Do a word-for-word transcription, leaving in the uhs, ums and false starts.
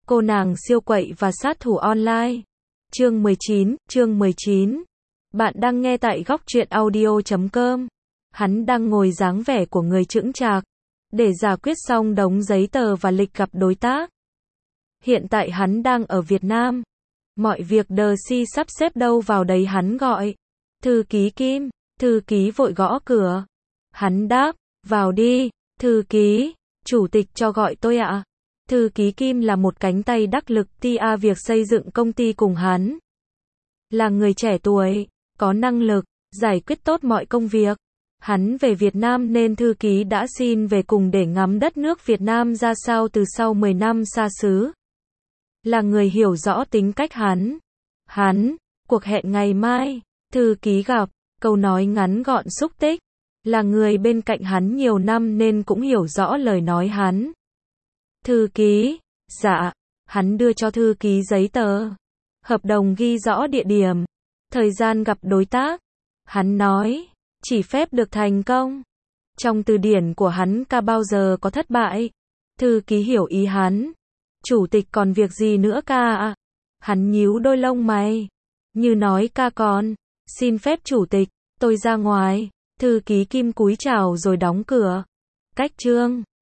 Cô nàng siêu quậy và sát thủ online. Chương mười chín, chương mười chín. Bạn đang nghe tại góc truyện audio chấm com. Hắn đang ngồi dáng vẻ của người chững chạc, để giải quyết xong đống giấy tờ và lịch gặp đối tác. Hiện tại hắn đang ở Việt Nam. Mọi việc đờ si sắp xếp đâu vào đấy hắn gọi. Thư ký Kim, thư ký vội gõ cửa. Hắn đáp, vào đi, thư ký, chủ tịch cho gọi tôi ạ. Thư ký Kim là một cánh tay đắc lực tia việc xây dựng công ty cùng hắn. Là người trẻ tuổi, có năng lực, giải quyết tốt mọi công việc. Hắn về Việt Nam nên thư ký đã xin về cùng để ngắm đất nước Việt Nam ra sao từ sau mười năm xa xứ. Là người hiểu rõ tính cách hắn. Hắn, cuộc hẹn ngày mai, thư ký gặp, câu nói ngắn gọn xúc tích. Là người bên cạnh hắn nhiều năm nên cũng hiểu rõ lời nói hắn. Thư ký, dạ, hắn đưa cho thư ký giấy tờ. Hợp đồng ghi rõ địa điểm, thời gian gặp đối tác. Hắn nói, chỉ phép được thành công. Trong từ điển của hắn ca bao giờ có thất bại. Thư ký hiểu ý hắn. Chủ tịch còn việc gì nữa ca ạ? Hắn nhíu đôi lông mày. Như nói ca còn, xin phép chủ tịch, tôi ra ngoài. Thư ký Kim cúi chào rồi đóng cửa. Cách chương